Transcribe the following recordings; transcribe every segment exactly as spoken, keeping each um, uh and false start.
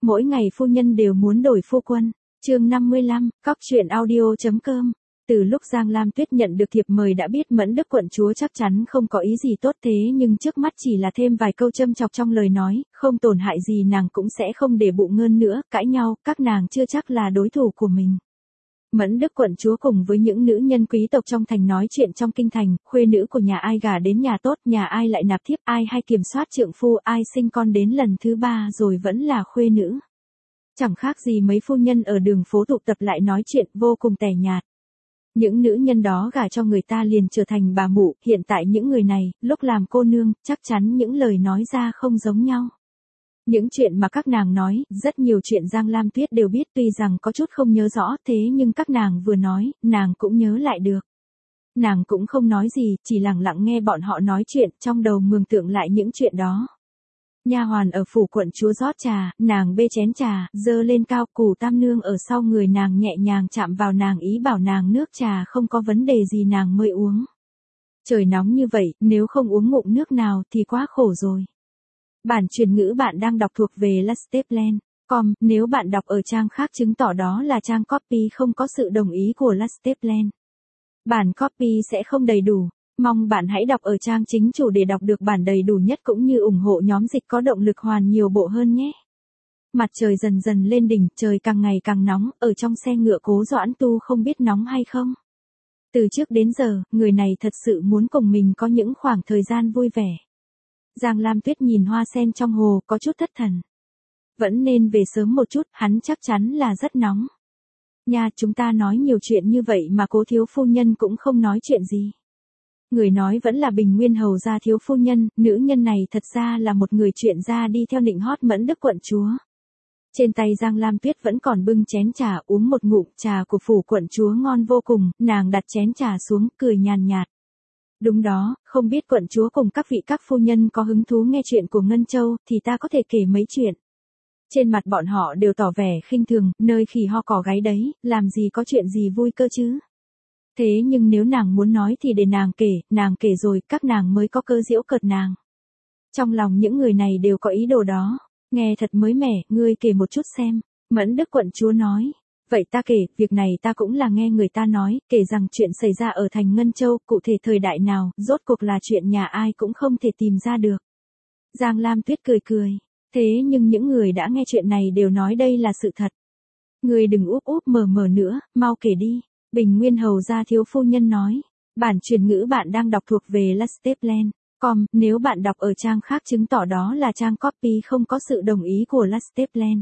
Mỗi ngày phu nhân đều muốn đổi phu quân. Chương năm mươi lăm, cóc truyện audio chấm com. Từ lúc Giang Lam Tuyết nhận được thiệp mời đã biết Mẫn Đức quận chúa chắc chắn không có ý gì tốt, thế nhưng trước mắt chỉ là thêm vài câu châm chọc trong lời nói, không tổn hại gì nàng cũng sẽ không để bụng hơn nữa, cãi nhau, các nàng chưa chắc là đối thủ của mình. Mẫn Đức quận chúa cùng với những nữ nhân quý tộc trong thành nói chuyện trong kinh thành, khuê nữ của nhà ai gả đến nhà tốt, nhà ai lại nạp thiếp, ai hay kiểm soát trượng phu, ai sinh con đến lần thứ ba rồi vẫn là khuê nữ. Chẳng khác gì mấy phu nhân ở đường phố tụ tập lại nói chuyện vô cùng tẻ nhạt. Những nữ nhân đó gả cho người ta liền trở thành bà mụ, hiện tại những người này, lúc làm cô nương, chắc chắn những lời nói ra không giống nhau. Những chuyện mà các nàng nói, rất nhiều chuyện Giang Lam Tuyết đều biết, tuy rằng có chút không nhớ rõ, thế nhưng các nàng vừa nói, nàng cũng nhớ lại được. Nàng cũng không nói gì, chỉ lặng lặng nghe bọn họ nói chuyện, trong đầu mường tượng lại những chuyện đó. Nha hoàn ở phủ quận chúa rót trà, nàng bê chén trà, dơ lên cao, Cù Tam Nương ở sau người nàng nhẹ nhàng chạm vào nàng, ý bảo nàng nước trà không có vấn đề gì nàng mới uống. Trời nóng như vậy, nếu không uống ngụm nước nào thì quá khổ rồi. Bản truyền ngữ bạn đang đọc thuộc về Lasteplan chấm com, nếu bạn đọc ở trang khác chứng tỏ đó là trang copy không có sự đồng ý của Lasteplan. Bản copy sẽ không đầy đủ. Mong bạn hãy đọc ở trang chính chủ để đọc được bản đầy đủ nhất cũng như ủng hộ nhóm dịch có động lực hoàn nhiều bộ hơn nhé. Mặt trời dần dần lên đỉnh, trời càng ngày càng nóng, ở trong xe ngựa Cố Doãn Tu không biết nóng hay không. Từ trước đến giờ, người này thật sự muốn cùng mình có những khoảng thời gian vui vẻ. Giang Lam Tuyết nhìn hoa sen trong hồ, có chút thất thần. Vẫn nên về sớm một chút, hắn chắc chắn là rất nóng. Nha, chúng ta nói nhiều chuyện như vậy mà Cố thiếu phu nhân cũng không nói chuyện gì. Người nói vẫn là Bình Nguyên hầu gia thiếu phu nhân, nữ nhân này thật ra là một người chuyện ra đi theo nịnh hót Mẫn Đức quận chúa. Trên tay Giang Lam Tuyết vẫn còn bưng chén trà, uống một ngụm trà của phủ quận chúa ngon vô cùng, nàng đặt chén trà xuống, cười nhàn nhạt. Đúng đó, không biết quận chúa cùng các vị các phu nhân có hứng thú nghe chuyện của Ngân Châu, thì ta có thể kể mấy chuyện. Trên mặt bọn họ đều tỏ vẻ khinh thường, nơi khỉ ho cò gáy đấy, làm gì có chuyện gì vui cơ chứ. Thế nhưng nếu nàng muốn nói thì để nàng kể, nàng kể rồi, các nàng mới có cơ giễu cợt nàng. Trong lòng những người này đều có ý đồ đó. Nghe thật mới mẻ, ngươi kể một chút xem. Mẫn Đức quận chúa nói. Vậy ta kể, việc này ta cũng là nghe người ta nói, kể rằng chuyện xảy ra ở thành Ngân Châu, cụ thể thời đại nào, rốt cuộc là chuyện nhà ai cũng không thể tìm ra được. Giang Lam Tuyết cười cười. Thế nhưng những người đã nghe chuyện này đều nói đây là sự thật. Ngươi đừng úp úp mờ mờ nữa, mau kể đi. Bình Nguyên hầu gia thiếu phu nhân nói. Bản truyền ngữ bạn đang đọc thuộc về Lasteplan chấm com, nếu bạn đọc ở trang khác chứng tỏ đó là trang copy không có sự đồng ý của Lasteplan.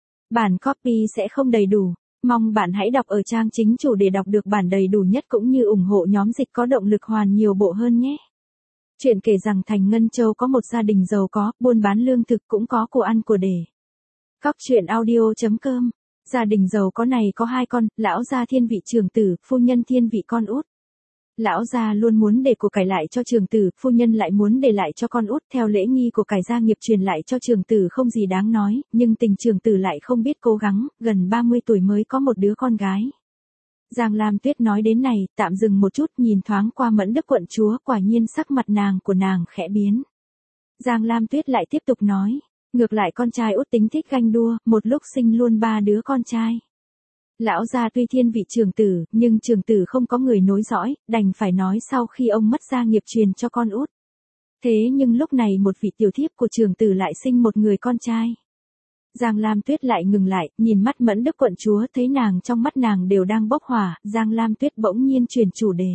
Bản copy sẽ không đầy đủ. Mong bạn hãy đọc ở trang chính chủ để đọc được bản đầy đủ nhất cũng như ủng hộ nhóm dịch có động lực hoàn nhiều bộ hơn nhé. Chuyện kể rằng thành Ngân Châu có một gia đình giàu có, buôn bán lương thực cũng có của ăn của để. Cóc truyện audio chấm com. Gia đình giàu có này có hai con, lão gia thiên vị trưởng tử, phu nhân thiên vị con út. Lão gia luôn muốn để của cải lại cho trưởng tử, phu nhân lại muốn để lại cho con út, theo lễ nghi của cải gia nghiệp truyền lại cho trưởng tử không gì đáng nói, nhưng tình trưởng tử lại không biết cố gắng, gần ba mươi tuổi mới có một đứa con gái. Giang Lam Tuyết nói đến này, tạm dừng một chút, nhìn thoáng qua Mẫn Đức quận chúa, quả nhiên sắc mặt nàng của nàng khẽ biến. Giang Lam Tuyết lại tiếp tục nói. Ngược lại con trai út tính thích ganh đua, một lúc sinh luôn ba đứa con trai. Lão gia tuy thiên vị trưởng tử, nhưng trưởng tử không có người nối dõi, đành phải nói sau khi ông mất gia nghiệp truyền cho con út. Thế nhưng lúc này một vị tiểu thiếp của trưởng tử lại sinh một người con trai. Giang Lam Tuyết lại ngừng lại, nhìn mắt Mẫn Đức quận chúa, thấy nàng trong mắt nàng đều đang bốc hỏa, Giang Lam Tuyết bỗng nhiên chuyển chủ đề.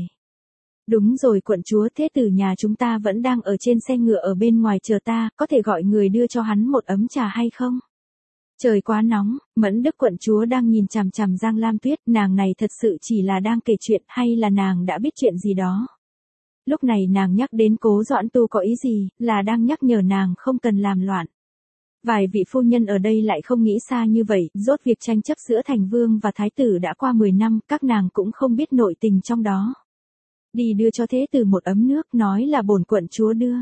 Đúng rồi quận chúa, thế tử nhà chúng ta vẫn đang ở trên xe ngựa ở bên ngoài chờ ta, có thể gọi người đưa cho hắn một ấm trà hay không? Trời quá nóng, Mẫn Đức quận chúa đang nhìn chằm chằm Giang Lam Tuyết, nàng này thật sự chỉ là đang kể chuyện hay là nàng đã biết chuyện gì đó. Lúc này nàng nhắc đến Cố Doãn Tu có ý gì, là đang nhắc nhở nàng không cần làm loạn. Vài vị phu nhân ở đây lại không nghĩ xa như vậy, rốt việc tranh chấp giữa thành vương và thái tử đã qua mười năm, các nàng cũng không biết nội tình trong đó. Đi đưa cho thế tử một ấm nước, nói là bổn quận chúa đưa.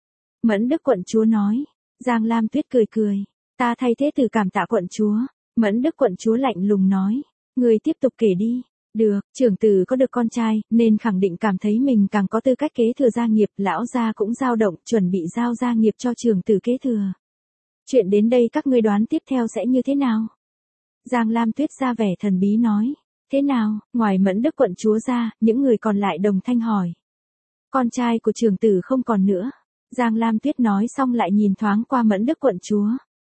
Mẫn Đức quận chúa nói. Giang Lam Tuyết cười cười. Ta thay thế tử cảm tạ quận chúa. Mẫn Đức quận chúa lạnh lùng nói. Người tiếp tục kể đi. Được, trưởng tử có được con trai, nên khẳng định cảm thấy mình càng có tư cách kế thừa gia nghiệp, lão gia cũng dao động, chuẩn bị giao gia nghiệp cho trưởng tử kế thừa. Chuyện đến đây các ngươi đoán tiếp theo sẽ như thế nào? Giang Lam Tuyết ra vẻ thần bí nói. Thế nào, ngoài Mẫn Đức quận chúa ra, những người còn lại đồng thanh hỏi. Con trai của trưởng tử không còn nữa. Giang Lam Tuyết nói xong lại nhìn thoáng qua Mẫn Đức quận chúa.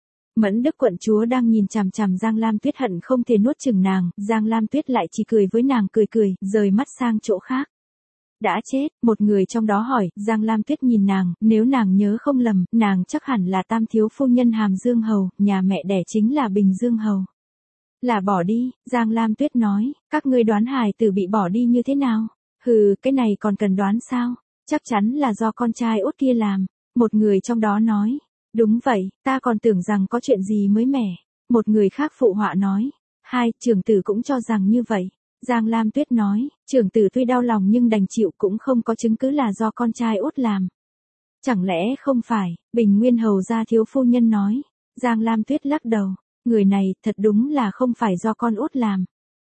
Mẫn Đức quận chúa đang nhìn chằm chằm Giang Lam Tuyết hận không thể nuốt chửng nàng, Giang Lam Tuyết lại chỉ cười với nàng cười cười, rời mắt sang chỗ khác. Đã chết, một người trong đó hỏi, Giang Lam Tuyết nhìn nàng, nếu nàng nhớ không lầm, nàng chắc hẳn là tam thiếu phu nhân Hàm Dương Hầu, nhà mẹ đẻ chính là Bình Dương Hầu. Là bỏ đi, Giang Lam Tuyết nói, các ngươi đoán hài tử bị bỏ đi như thế nào? Hừ, cái này còn cần đoán sao? Chắc chắn là do con trai út kia làm. Một người trong đó nói, đúng vậy, ta còn tưởng rằng có chuyện gì mới mẻ. Một người khác phụ họa nói, hai, trưởng tử cũng cho rằng như vậy. Giang Lam Tuyết nói, trưởng tử tuy đau lòng nhưng đành chịu cũng không có chứng cứ là do con trai út làm. Chẳng lẽ không phải, Bình Nguyên Hầu gia thiếu phu nhân nói. Giang Lam Tuyết lắc đầu, người này thật đúng là không phải do con út làm.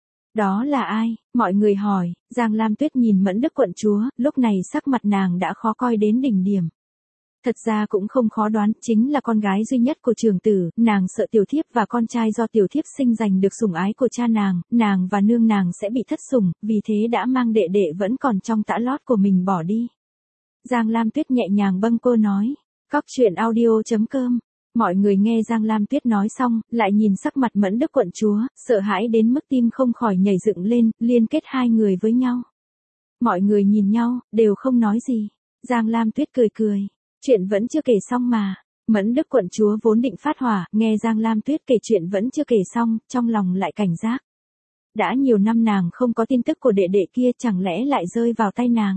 Đó là ai? Mọi người hỏi, Giang Lam Tuyết nhìn Mẫn Đức quận chúa, lúc này sắc mặt nàng đã khó coi đến đỉnh điểm. Thật ra cũng không khó đoán, chính là con gái duy nhất của trưởng tử, nàng sợ tiểu thiếp và con trai do tiểu thiếp sinh giành được sủng ái của cha nàng, nàng và nương nàng sẽ bị thất sủng, vì thế đã mang đệ đệ vẫn còn trong tã lót của mình bỏ đi. Giang Lam Tuyết nhẹ nhàng bâng quơ nói, Cóc truyện audio chấm com. Mọi người nghe Giang Lam Tuyết nói xong, lại nhìn sắc mặt Mẫn Đức quận chúa, sợ hãi đến mức tim không khỏi nhảy dựng lên, liên kết hai người với nhau. Mọi người nhìn nhau, đều không nói gì. Giang Lam Tuyết cười cười. Chuyện vẫn chưa kể xong mà. Mẫn Đức quận chúa vốn định phát hỏa, nghe Giang Lam Tuyết kể chuyện vẫn chưa kể xong, trong lòng lại cảnh giác. Đã nhiều năm nàng không có tin tức của đệ đệ kia, chẳng lẽ lại rơi vào tay nàng.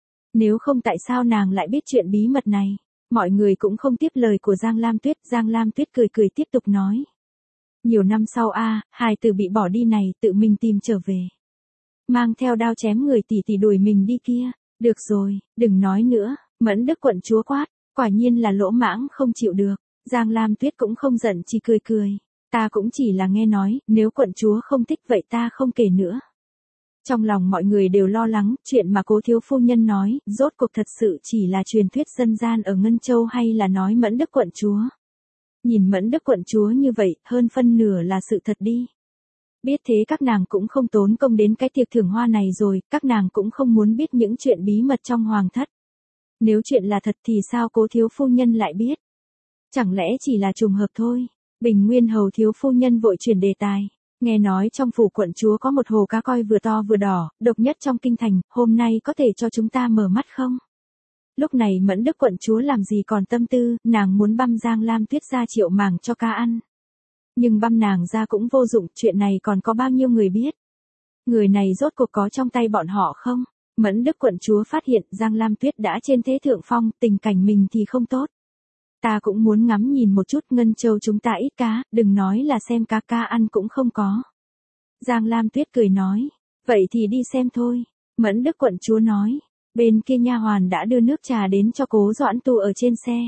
Nếu không tại sao nàng lại biết chuyện bí mật này. Mọi người cũng không tiếp lời của Giang Lam Tuyết, Giang Lam Tuyết cười cười tiếp tục nói. Nhiều năm sau a, hài tử bị bỏ đi này tự mình tìm trở về. Mang theo đao chém người tỷ tỷ đuổi mình đi kia. Được rồi, đừng nói nữa, Mẫn Đức quận chúa quát, quả nhiên là lỗ mãng không chịu được. Giang Lam Tuyết cũng không giận chỉ cười cười. Ta cũng chỉ là nghe nói, nếu quận chúa không thích vậy ta không kể nữa. Trong lòng mọi người đều lo lắng, chuyện mà cố thiếu phu nhân nói, rốt cuộc thật sự chỉ là truyền thuyết dân gian ở Ngân Châu hay là nói Mẫn Đức quận chúa. Nhìn Mẫn Đức quận chúa như vậy, hơn phân nửa là sự thật đi. Biết thế các nàng cũng không tốn công đến cái tiệc thưởng hoa này rồi, các nàng cũng không muốn biết những chuyện bí mật trong hoàng thất. Nếu chuyện là thật thì sao cố thiếu phu nhân lại biết? Chẳng lẽ chỉ là trùng hợp thôi? Bình Nguyên Hầu thiếu phu nhân vội chuyển đề tài. Nghe nói trong phủ quận chúa có một hồ cá coi vừa to vừa đỏ, độc nhất trong kinh thành, hôm nay có thể cho chúng ta mở mắt không? Lúc này Mẫn Đức quận chúa làm gì còn tâm tư, nàng muốn băm Giang Lam Tuyết ra triệu màng cho cá ăn. Nhưng băm nàng ra cũng vô dụng, chuyện này còn có bao nhiêu người biết? Người này rốt cuộc có trong tay bọn họ không? Mẫn Đức quận chúa phát hiện Giang Lam Tuyết đã trên thế thượng phong, tình cảnh mình thì không tốt. Ta cũng muốn ngắm nhìn một chút, Ngân Châu chúng ta ít cá, đừng nói là xem cá cá ăn cũng không có. Giang Lam Tuyết cười nói, vậy thì đi xem thôi. Mẫn Đức quận chúa nói, bên kia nha hoàn đã đưa nước trà đến cho Cố Doãn Tu ở trên xe.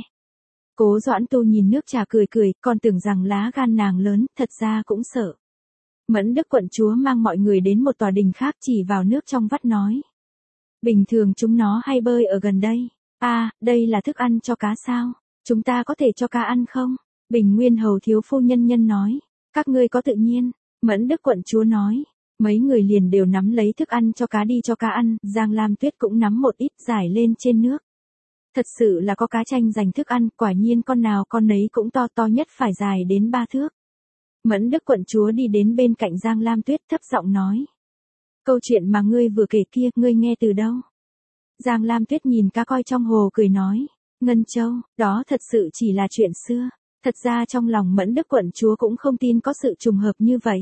Cố Doãn Tu nhìn nước trà cười cười, còn tưởng rằng lá gan nàng lớn, thật ra cũng sợ. Mẫn Đức quận chúa mang mọi người đến một tòa đình khác, chỉ vào nước trong vắt nói. Bình thường chúng nó hay bơi ở gần đây. À, đây là thức ăn cho cá sao? Chúng ta có thể cho cá ăn không? Bình Nguyên Hầu thiếu phu nhân nhân nói. Các ngươi có tự nhiên. Mẫn Đức quận chúa nói. Mấy người liền đều nắm lấy thức ăn cho cá đi cho cá ăn. Giang Lam Tuyết cũng nắm một ít giải lên trên nước. Thật sự là có cá tranh giành thức ăn, quả nhiên con nào con nấy cũng to to nhất phải dài đến ba thước. Mẫn Đức quận chúa đi đến bên cạnh Giang Lam Tuyết thấp giọng nói. Câu chuyện mà ngươi vừa kể kia, ngươi nghe từ đâu? Giang Lam Tuyết nhìn cá coi trong hồ cười nói. Ngân Châu, đó thật sự chỉ là chuyện xưa. Thật ra trong lòng Mẫn Đức quận chúa cũng không tin có sự trùng hợp như vậy.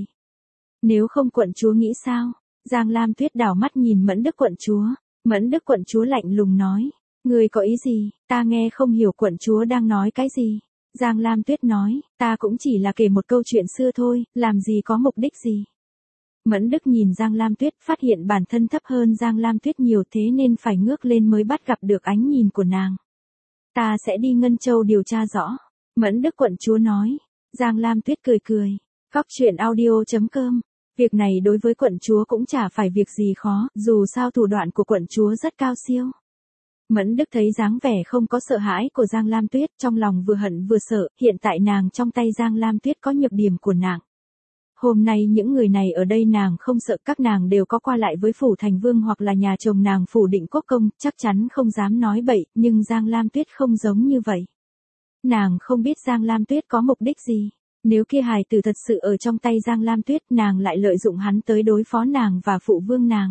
Nếu không quận chúa nghĩ sao? Giang Lam Tuyết đảo mắt nhìn Mẫn Đức quận chúa. Mẫn Đức quận chúa lạnh lùng nói. Ngươi có ý gì? Ta nghe không hiểu quận chúa đang nói cái gì. Giang Lam Tuyết nói, ta cũng chỉ là kể một câu chuyện xưa thôi, làm gì có mục đích gì. Mẫn Đức nhìn Giang Lam Tuyết, phát hiện bản thân thấp hơn Giang Lam Tuyết nhiều, thế nên phải ngước lên mới bắt gặp được ánh nhìn của nàng. Ta sẽ đi Ngân Châu điều tra rõ. Mẫn Đức quận chúa nói. Giang Lam Tuyết cười cười. Cóc truyện audio chấm com. Việc này đối với quận chúa cũng chả phải việc gì khó, dù sao thủ đoạn của quận chúa rất cao siêu. Mẫn Đức thấy dáng vẻ không có sợ hãi của Giang Lam Tuyết, trong lòng vừa hận vừa sợ, hiện tại nàng trong tay Giang Lam Tuyết có nhược điểm của nàng. Hôm nay những người này ở đây nàng không sợ, các nàng đều có qua lại với phủ thành vương hoặc là nhà chồng nàng phủ Định Quốc công, chắc chắn không dám nói bậy, nhưng Giang Lam Tuyết không giống như vậy. Nàng không biết Giang Lam Tuyết có mục đích gì. Nếu kia hài tử thật sự ở trong tay Giang Lam Tuyết, nàng lại lợi dụng hắn tới đối phó nàng và phụ vương nàng.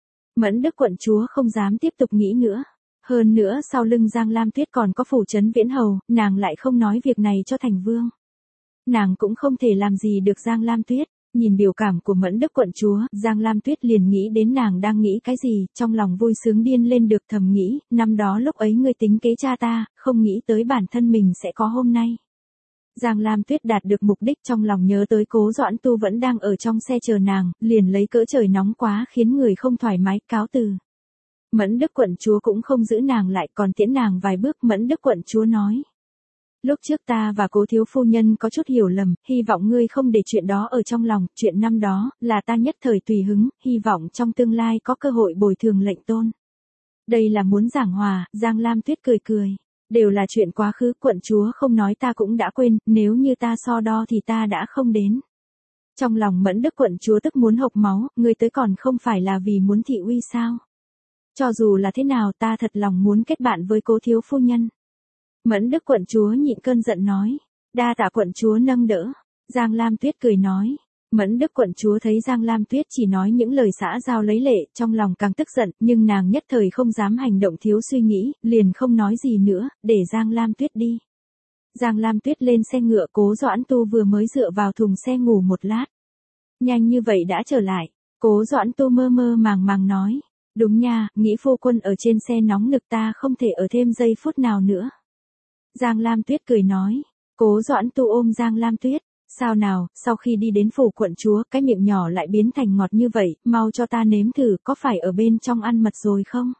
Mẫn Đức quận chúa không dám tiếp tục nghĩ nữa. Hơn nữa sau lưng Giang Lam Tuyết còn có phủ trấn Viễn Hầu, nàng lại không nói việc này cho thành vương. Nàng cũng không thể làm gì được Giang Lam Tuyết. Nhìn biểu cảm của Mẫn Đức quận chúa, Giang Lam Tuyết liền nghĩ đến nàng đang nghĩ cái gì, trong lòng vui sướng điên lên được, thầm nghĩ, năm đó lúc ấy ngươi tính kế cha ta, không nghĩ tới bản thân mình sẽ có hôm nay. Giang Lam Tuyết đạt được mục đích, trong lòng nhớ tới Cố Doãn Tu vẫn đang ở trong xe chờ nàng, liền lấy cỡ trời nóng quá khiến người không thoải mái, cáo từ. Mẫn Đức quận chúa cũng không giữ nàng lại, còn tiễn nàng vài bước. Mẫn Đức quận chúa nói: Lúc trước ta và Cố thiếu phu nhân có chút hiểu lầm, hy vọng ngươi không để chuyện đó ở trong lòng, chuyện năm đó là ta nhất thời tùy hứng, hy vọng trong tương lai có cơ hội bồi thường lệnh tôn. Đây là muốn giảng hòa. Giang Lam Tuyết cười cười. Đều là chuyện quá khứ, quận chúa không nói ta cũng đã quên, nếu như ta so đo thì ta đã không đến. Trong lòng Mẫn Đức quận chúa tức muốn hộc máu, ngươi tới còn không phải là vì muốn thị uy sao? Cho dù là thế nào ta thật lòng muốn kết bạn với Cố thiếu phu nhân. Mẫn Đức quận chúa nhịn cơn giận nói. Đa tạ quận chúa nâng đỡ. Giang Lam Tuyết cười nói. Mẫn Đức quận chúa thấy Giang Lam Tuyết chỉ nói những lời xã giao lấy lệ, trong lòng càng tức giận, nhưng nàng nhất thời không dám hành động thiếu suy nghĩ, liền không nói gì nữa, để Giang Lam Tuyết đi. Giang Lam Tuyết lên xe ngựa. Cố Doãn Tu vừa mới dựa vào thùng xe ngủ một lát. Nhanh như vậy đã trở lại. Cố Doãn Tu mơ mơ màng màng nói. Đúng nha, nghĩ phu quân ở trên xe nóng nực, ta không thể ở thêm giây phút nào nữa. Giang Lam Tuyết cười nói. Cố Doãn Tu ôm Giang Lam Tuyết. Sao nào, sau khi đi đến phủ quận chúa, cái miệng nhỏ lại biến thành ngọt như vậy, mau cho ta nếm thử, có phải ở bên trong ăn mật rồi không?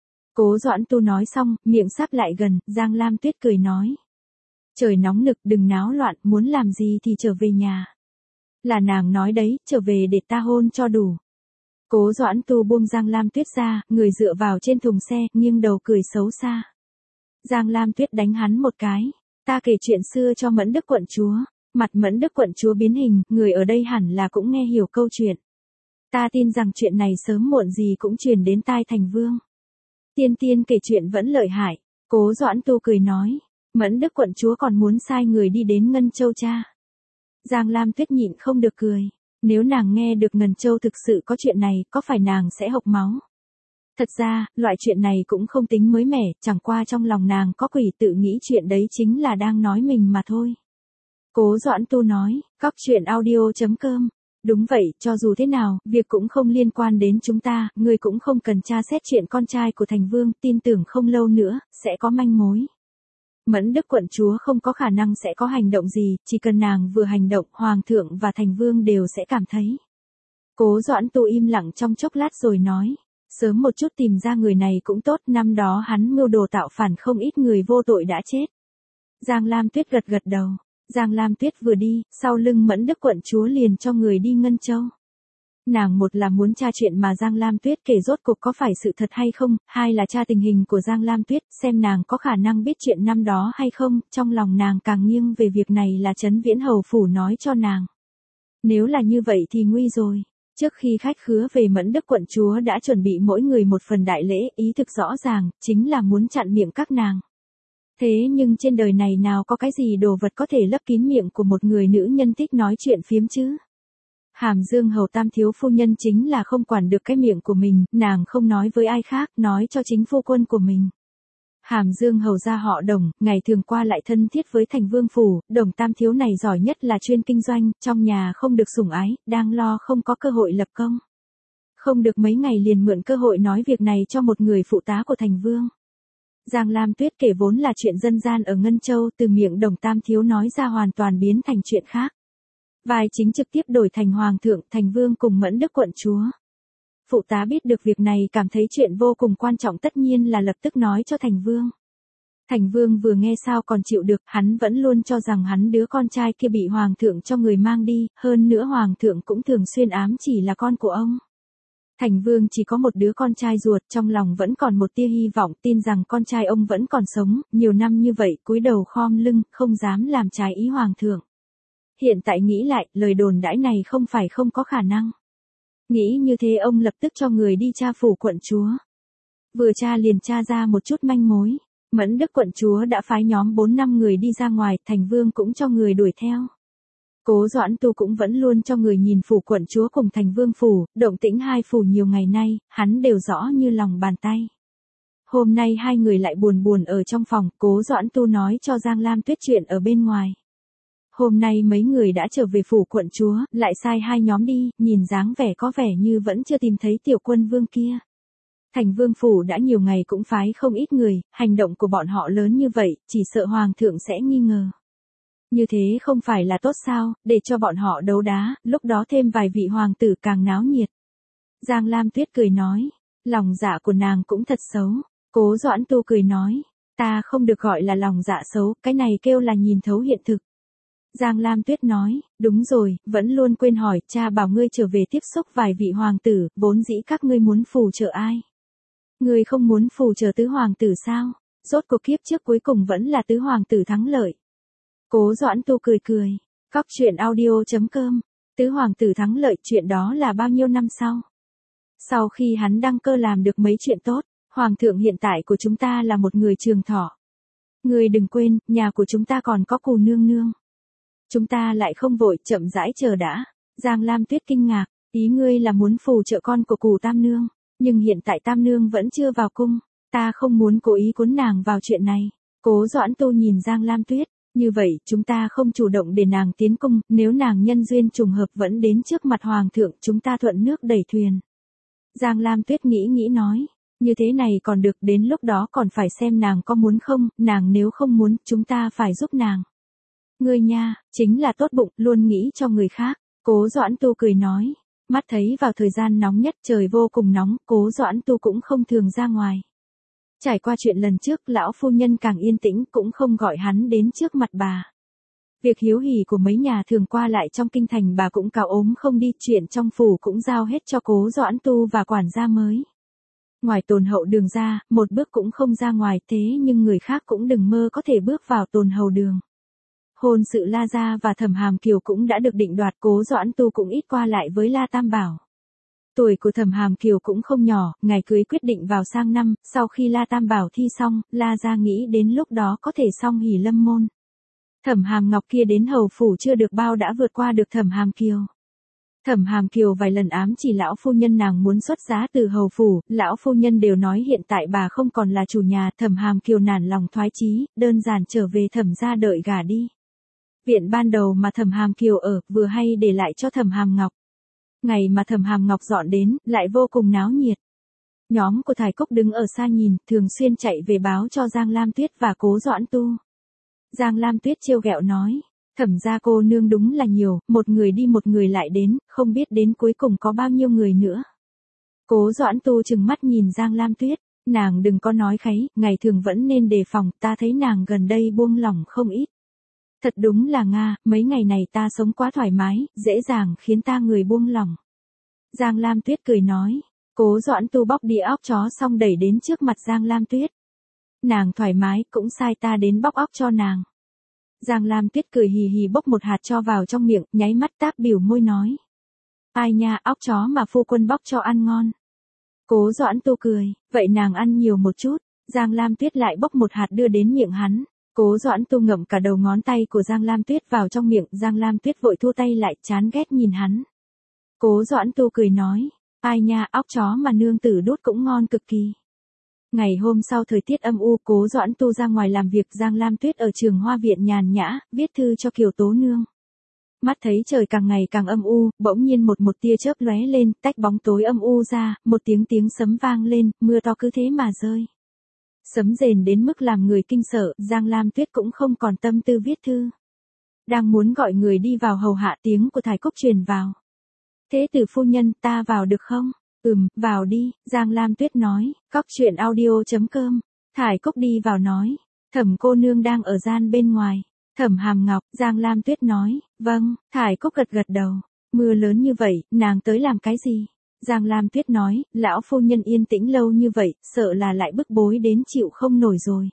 Cố Doãn Tu nói xong, miệng sắp lại gần, Giang Lam Tuyết cười nói. Trời nóng nực, đừng náo loạn, muốn làm gì thì trở về nhà. Là nàng nói đấy, trở về để ta hôn cho đủ. Cố Doãn Tu buông Giang Lam Tuyết ra, người dựa vào trên thùng xe, nghiêng đầu cười xấu xa. Giang Lam Tuyết đánh hắn một cái. Ta kể chuyện xưa cho Mẫn Đức quận chúa. Mặt Mẫn Đức quận chúa biến hình, người ở đây hẳn là cũng nghe hiểu câu chuyện. Ta tin rằng chuyện này sớm muộn gì cũng truyền đến tai thành vương. Tiên tiên kể chuyện vẫn lợi hại. Cố Doãn Tu cười nói. Mẫn Đức quận chúa còn muốn sai người đi đến Ngân Châu cha. Giang Lam Tuyết nhịn không được cười. Nếu nàng nghe được Ngân Châu thực sự có chuyện này, có phải nàng sẽ hộc máu? Thật ra, loại chuyện này cũng không tính mới mẻ, chẳng qua trong lòng nàng có quỷ tự nghĩ chuyện đấy chính là đang nói mình mà thôi. Cố Doãn Tu nói. Cóc truyện audio chấm com. Đúng vậy, cho dù thế nào, việc cũng không liên quan đến chúng ta, ngươi cũng không cần tra xét chuyện con trai của thành vương, tin tưởng không lâu nữa, sẽ có manh mối. Mẫn Đức quận chúa không có khả năng sẽ có hành động gì, chỉ cần nàng vừa hành động, hoàng thượng và thành vương đều sẽ cảm thấy. Cố Doãn Tu im lặng trong chốc lát rồi nói. Sớm một chút tìm ra người này cũng tốt, năm đó hắn mưu đồ tạo phản không ít người vô tội đã chết. Giang Lam Tuyết gật gật đầu. Giang Lam Tuyết vừa đi, sau lưng Mẫn Đức quận chúa liền cho người đi Ngân Châu. Nàng một là muốn tra chuyện mà Giang Lam Tuyết kể rốt cuộc có phải sự thật hay không, hai là tra tình hình của Giang Lam Tuyết, xem nàng có khả năng biết chuyện năm đó hay không, trong lòng nàng càng nghiêng về việc này là Trấn Viễn Hầu phủ nói cho nàng. Nếu là như vậy thì nguy rồi. Trước khi khách khứa về Mẫn Đức quận chúa đã chuẩn bị mỗi người một phần đại lễ, ý thực rõ ràng, chính là muốn chặn miệng các nàng. Thế nhưng trên đời này nào có cái gì đồ vật có thể lấp kín miệng của một người nữ nhân thích nói chuyện phiếm chứ? Hàm Dương hầu tam thiếu phu nhân chính là không quản được cái miệng của mình, nàng không nói với ai khác, nói cho chính phu quân của mình. Hàm Dương hầu gia họ Đồng, ngày thường qua lại thân thiết với thành vương phủ, Đồng tam thiếu này giỏi nhất là chuyên kinh doanh, trong nhà không được sủng ái, đang lo không có cơ hội lập công. Không được mấy ngày liền mượn cơ hội nói việc này cho một người phụ tá của thành vương. Giang Lam Tuyết kể vốn là chuyện dân gian ở Ngân Châu, từ miệng Đồng tam thiếu nói ra hoàn toàn biến thành chuyện khác. Vai chính trực tiếp đổi thành hoàng thượng, thành vương cùng Mẫn Đức quận chúa. Phụ tá biết được việc này cảm thấy chuyện vô cùng quan trọng, tất nhiên là lập tức nói cho thành vương. Thành vương vừa nghe sao còn chịu được, hắn vẫn luôn cho rằng hắn đứa con trai kia bị hoàng thượng cho người mang đi, hơn nữa hoàng thượng cũng thường xuyên ám chỉ là con của ông. Thành Vương chỉ có một đứa con trai ruột, trong lòng vẫn còn một tia hy vọng, tin rằng con trai ông vẫn còn sống, nhiều năm như vậy, cúi đầu khom lưng, không dám làm trái ý hoàng thượng. Hiện tại nghĩ lại, lời đồn đãi này không phải không có khả năng. Nghĩ như thế ông lập tức cho người đi tra phủ quận chúa. Vừa tra liền tra ra một chút manh mối. Mẫn Đức quận chúa đã phái nhóm bốn năm người đi ra ngoài, Thành Vương cũng cho người đuổi theo. Cố Doãn Tu cũng vẫn luôn cho người nhìn phủ quận chúa cùng Thành Vương phủ, động tĩnh hai phủ nhiều ngày nay, hắn đều rõ như lòng bàn tay. Hôm nay hai người lại buồn buồn ở trong phòng, Cố Doãn Tu nói cho Giang Lam Tuyết chuyện ở bên ngoài. Hôm nay mấy người đã trở về phủ quận chúa, lại sai hai nhóm đi, nhìn dáng vẻ có vẻ như vẫn chưa tìm thấy tiểu quân vương kia. Thành Vương phủ đã nhiều ngày cũng phái không ít người, hành động của bọn họ lớn như vậy, chỉ sợ hoàng thượng sẽ nghi ngờ. Như thế không phải là tốt sao, để cho bọn họ đấu đá, lúc đó thêm vài vị hoàng tử càng náo nhiệt. Giang Lam Tuyết cười nói, lòng dạ của nàng cũng thật xấu. Cố Doãn Tu cười nói, ta không được gọi là lòng dạ xấu, cái này kêu là nhìn thấu hiện thực. Giang Lam Tuyết nói, đúng rồi, vẫn luôn quên hỏi, cha bảo ngươi trở về tiếp xúc vài vị hoàng tử, vốn dĩ các ngươi muốn phù trợ ai? Ngươi không muốn phù trợ tứ hoàng tử sao? Rốt cuộc kiếp trước cuối cùng vẫn là tứ hoàng tử thắng lợi. Cố Doãn Tu cười cười, cóc truyện audio chấm com, tứ hoàng tử thắng lợi chuyện đó là bao nhiêu năm sau? Sau khi hắn đăng cơ làm được mấy chuyện tốt, hoàng thượng hiện tại của chúng ta là một người trường thọ. Ngươi đừng quên, nhà của chúng ta còn có Cù nương nương. Chúng ta lại không vội, chậm rãi chờ đã. Giang Lam Tuyết kinh ngạc, ý ngươi là muốn phù trợ con của Cù Tam nương, nhưng hiện tại Tam nương vẫn chưa vào cung, ta không muốn cố ý cuốn nàng vào chuyện này. Cố Doãn Tu nhìn Giang Lam Tuyết, như vậy chúng ta không chủ động để nàng tiến cung, nếu nàng nhân duyên trùng hợp vẫn đến trước mặt hoàng thượng, chúng ta thuận nước đẩy thuyền. Giang Lam Tuyết nghĩ nghĩ nói, như thế này còn được, đến lúc đó còn phải xem nàng có muốn không, nàng nếu không muốn, chúng ta phải giúp nàng. Ngươi nha, chính là tốt bụng, luôn nghĩ cho người khác. Cố Doãn Tu cười nói, mắt thấy vào thời gian nóng nhất, trời vô cùng nóng, Cố Doãn Tu cũng không thường ra ngoài. Trải qua chuyện lần trước, lão phu nhân càng yên tĩnh, cũng không gọi hắn đến trước mặt bà. Việc hiếu hỉ của mấy nhà thường qua lại trong kinh thành bà cũng cào ốm không đi, chuyện trong phủ cũng giao hết cho Cố Doãn Tu và quản gia mới. Ngoài Tồn Hậu đường ra, một bước cũng không ra ngoài, thế nhưng người khác cũng đừng mơ có thể bước vào Tồn Hậu đường. Hôn sự La Gia và Thẩm Hàm Kiều cũng đã được định đoạt, Cố Doãn Tu cũng ít qua lại với La Tam Bảo. Tuổi của Thẩm Hàm Kiều cũng không nhỏ, ngày cưới quyết định vào sang năm, sau khi La Tam Bảo thi xong, La Gia nghĩ đến lúc đó có thể song hỷ lâm môn. Thẩm Hàm Ngọc kia đến hầu phủ chưa được bao đã vượt qua được Thẩm Hàm Kiều. Thẩm Hàm Kiều vài lần ám chỉ lão phu nhân nàng muốn xuất giá từ hầu phủ, lão phu nhân đều nói hiện tại bà không còn là chủ nhà, Thẩm Hàm Kiều nản lòng thoái chí, đơn giản trở về Thẩm gia đợi gả đi. Viện ban đầu mà Thẩm Hàm Kiều ở, vừa hay để lại cho Thẩm Hàm Ngọc. Ngày mà Thẩm Hàm Ngọc dọn đến, lại vô cùng náo nhiệt. Nhóm của Thái Cúc đứng ở xa nhìn, thường xuyên chạy về báo cho Giang Lam Tuyết và Cố Doãn Tu. Giang Lam Tuyết trêu ghẹo nói, Thẩm gia cô nương đúng là nhiều, một người đi một người lại đến, không biết đến cuối cùng có bao nhiêu người nữa. Cố Doãn Tu trừng mắt nhìn Giang Lam Tuyết, nàng đừng có nói kháy, ngày thường vẫn nên đề phòng, ta thấy nàng gần đây buông lỏng không ít. Thật đúng là Nga, mấy ngày này ta sống quá thoải mái, dễ dàng khiến ta người buông lỏng. Giang Lam Tuyết cười nói, Cố Doãn Tu bóc đĩa óc chó xong đẩy đến trước mặt Giang Lam Tuyết. Nàng thoải mái, cũng sai ta đến bóc óc cho nàng. Giang Lam Tuyết cười hì hì bốc một hạt cho vào trong miệng, nháy mắt táp biểu môi nói. Ai nha, óc chó mà phu quân bóc cho ăn ngon. Cố Doãn Tu cười, vậy nàng ăn nhiều một chút. Giang Lam Tuyết lại bốc một hạt đưa đến miệng hắn. Cố Doãn Tu ngậm cả đầu ngón tay của Giang Lam Tuyết vào trong miệng, Giang Lam Tuyết vội thu tay lại, chán ghét nhìn hắn. Cố Doãn Tu cười nói, ai nha, óc chó mà nương tử đút cũng ngon cực kỳ. Ngày hôm sau thời tiết âm u, Cố Doãn Tu ra ngoài làm việc, Giang Lam Tuyết ở Trường Hoa viện nhàn nhã, viết thư cho Kiều Tố nương. Mắt thấy trời càng ngày càng âm u, bỗng nhiên một một tia chớp lóe lên, tách bóng tối âm u ra, một tiếng tiếng sấm vang lên, mưa to cứ thế mà rơi. Sấm rền đến mức làm người kinh sợ, Giang Lam Tuyết cũng không còn tâm tư viết thư. Đang muốn gọi người đi vào hầu hạ, tiếng của Thái Cúc truyền vào. Thế tử phu nhân, ta vào được không? Ừm, vào đi, Giang Lam Tuyết nói, cóc truyện audio chấm com. Thái Cúc đi vào nói, Thẩm cô nương đang ở gian bên ngoài. Thẩm Hàm Ngọc, Giang Lam Tuyết nói, vâng, Thái Cúc gật gật đầu. Mưa lớn như vậy, nàng tới làm cái gì? Giang Lam Tuyết nói, lão phu nhân yên tĩnh lâu như vậy, sợ là lại bức bối đến chịu không nổi rồi.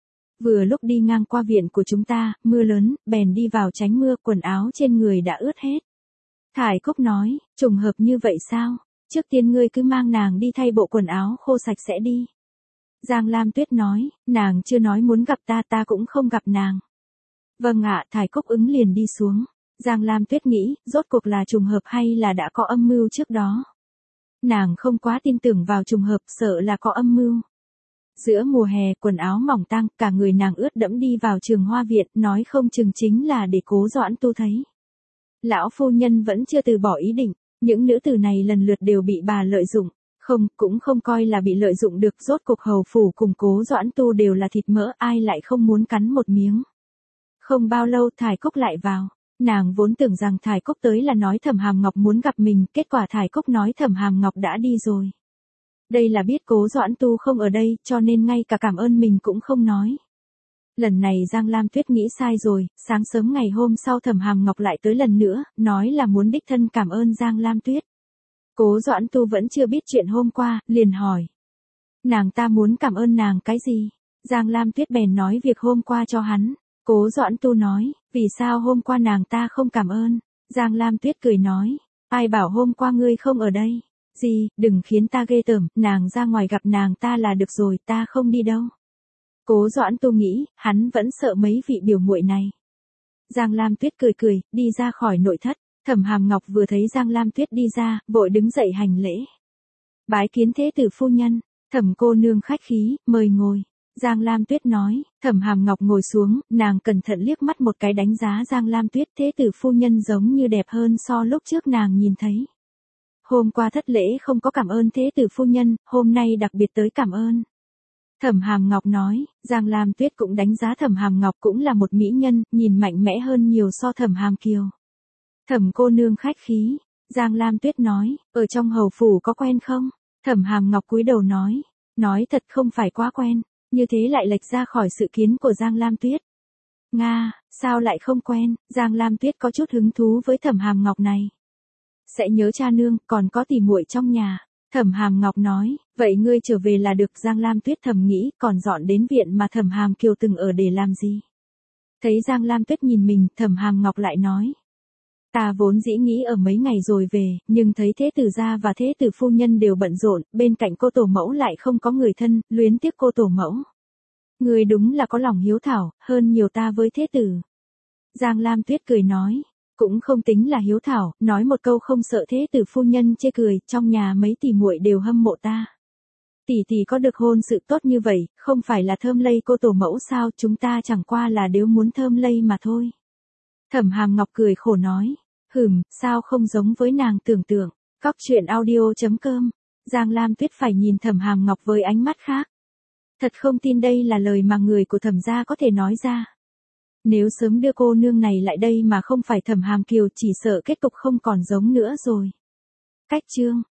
Vừa lúc đi ngang qua viện của chúng ta, mưa lớn, bèn đi vào tránh mưa, quần áo trên người đã ướt hết. Thải Cúc nói, trùng hợp như vậy sao? Trước tiên ngươi cứ mang nàng đi thay bộ quần áo khô sạch sẽ đi. Giang Lam Tuyết nói, nàng chưa nói muốn gặp ta, ta cũng không gặp nàng. Vâng ạ, Thải Cúc ứng liền đi xuống. Giang Lam Tuyết nghĩ, rốt cuộc là trùng hợp hay là đã có âm mưu trước đó. Nàng không quá tin tưởng vào trùng hợp, sợ là có âm mưu. Giữa mùa hè, quần áo mỏng tang, cả người nàng ướt đẫm đi vào Trường Hoa Viện, nói không chừng chính là để Cố Doãn Tu thấy. Lão phu nhân vẫn chưa từ bỏ ý định, những nữ tử này lần lượt đều bị bà lợi dụng, không, cũng không coi là bị lợi dụng được, rốt cuộc hầu phủ cùng Cố Doãn Tu đều là thịt mỡ, ai lại không muốn cắn một miếng. Không bao lâu Thải Cúc lại vào, nàng vốn tưởng rằng Thải Cúc tới là nói Thẩm Hàm Ngọc muốn gặp mình, kết quả Thải Cúc nói Thẩm Hàm Ngọc đã đi rồi. Đây là biết Cố Doãn Tu không ở đây, cho nên ngay cả cảm ơn mình cũng không nói. Lần này Giang Lam Tuyết nghĩ sai rồi, sáng sớm ngày hôm sau Thẩm Hàm Ngọc lại tới lần nữa, nói là muốn đích thân cảm ơn Giang Lam Tuyết. Cố Doãn Tu vẫn chưa biết chuyện hôm qua, liền hỏi. Nàng ta muốn cảm ơn nàng cái gì? Giang Lam Tuyết bèn nói việc hôm qua cho hắn. Cố Doãn Tu nói, vì sao hôm qua nàng ta không cảm ơn? Giang Lam Tuyết cười nói, ai bảo hôm qua ngươi không ở đây? Gì, đừng khiến ta ghê tởm, nàng ra ngoài gặp nàng ta là được rồi, ta không đi đâu. Cố Doãn Tu nghĩ, hắn vẫn sợ mấy vị biểu muội này. Giang Lam Tuyết cười cười, đi ra khỏi nội thất. Thẩm Hàm Ngọc vừa thấy Giang Lam Tuyết đi ra, vội đứng dậy hành lễ. Bái kiến thế tử phu nhân, Thẩm cô nương khách khí, mời ngồi. Giang Lam Tuyết nói, Thẩm Hàm Ngọc ngồi xuống, nàng cẩn thận liếc mắt một cái đánh giá Giang Lam Tuyết, thế tử phu nhân giống như đẹp hơn so lúc trước nàng nhìn thấy. Hôm qua thất lễ không có cảm ơn thế tử phu nhân, hôm nay đặc biệt tới cảm ơn. Thẩm Hàm Ngọc nói, Giang Lam Tuyết cũng đánh giá Thẩm Hàm Ngọc cũng là một mỹ nhân, nhìn mạnh mẽ hơn nhiều so Thẩm Hàm Kiều. Thẩm cô nương khách khí, Giang Lam Tuyết nói, ở trong hầu phủ có quen không? Thẩm Hàm Ngọc cúi đầu nói, nói thật không phải quá quen, như thế lại lệch ra khỏi sự kiến của Giang Lam Tuyết. Nga, sao lại không quen? Giang Lam Tuyết có chút hứng thú với Thẩm Hàm Ngọc này. Sẽ nhớ cha nương, còn có tỉ muội trong nhà. Thẩm Hàm Ngọc nói, vậy ngươi trở về là được. Giang Lam Tuyết thầm nghĩ, còn dọn đến viện mà Thẩm Hàm Kiều từng ở để làm gì? Thấy Giang Lam Tuyết nhìn mình, Thẩm Hàm Ngọc lại nói. Ta vốn dĩ nghĩ ở mấy ngày rồi về, nhưng thấy thế tử gia và thế tử phu nhân đều bận rộn, bên cạnh cô tổ mẫu lại không có người thân, luyến tiếc cô tổ mẫu. Ngươi đúng là có lòng hiếu thảo, hơn nhiều ta với thế tử. Giang Lam Tuyết cười nói, cũng không tính là hiếu thảo, nói một câu không sợ thế tử phu nhân chê cười, trong nhà mấy tỷ muội đều hâm mộ ta. Tỷ tỷ có được hôn sự tốt như vậy, không phải là thơm lây cô tổ mẫu sao, chúng ta chẳng qua là đều muốn thơm lây mà thôi. Thẩm Hàm Ngọc cười khổ nói, hừm, sao không giống với nàng tưởng tượng. Cóc truyện audio chấm com. Giang Lam Tuyết phải nhìn Thẩm Hàm Ngọc với ánh mắt khác. Thật không tin đây là lời mà người của Thẩm gia có thể nói ra. Nếu sớm đưa cô nương này lại đây mà không phải Thẩm Hàm Kiều, chỉ sợ kết cục không còn giống nữa rồi. Cách chương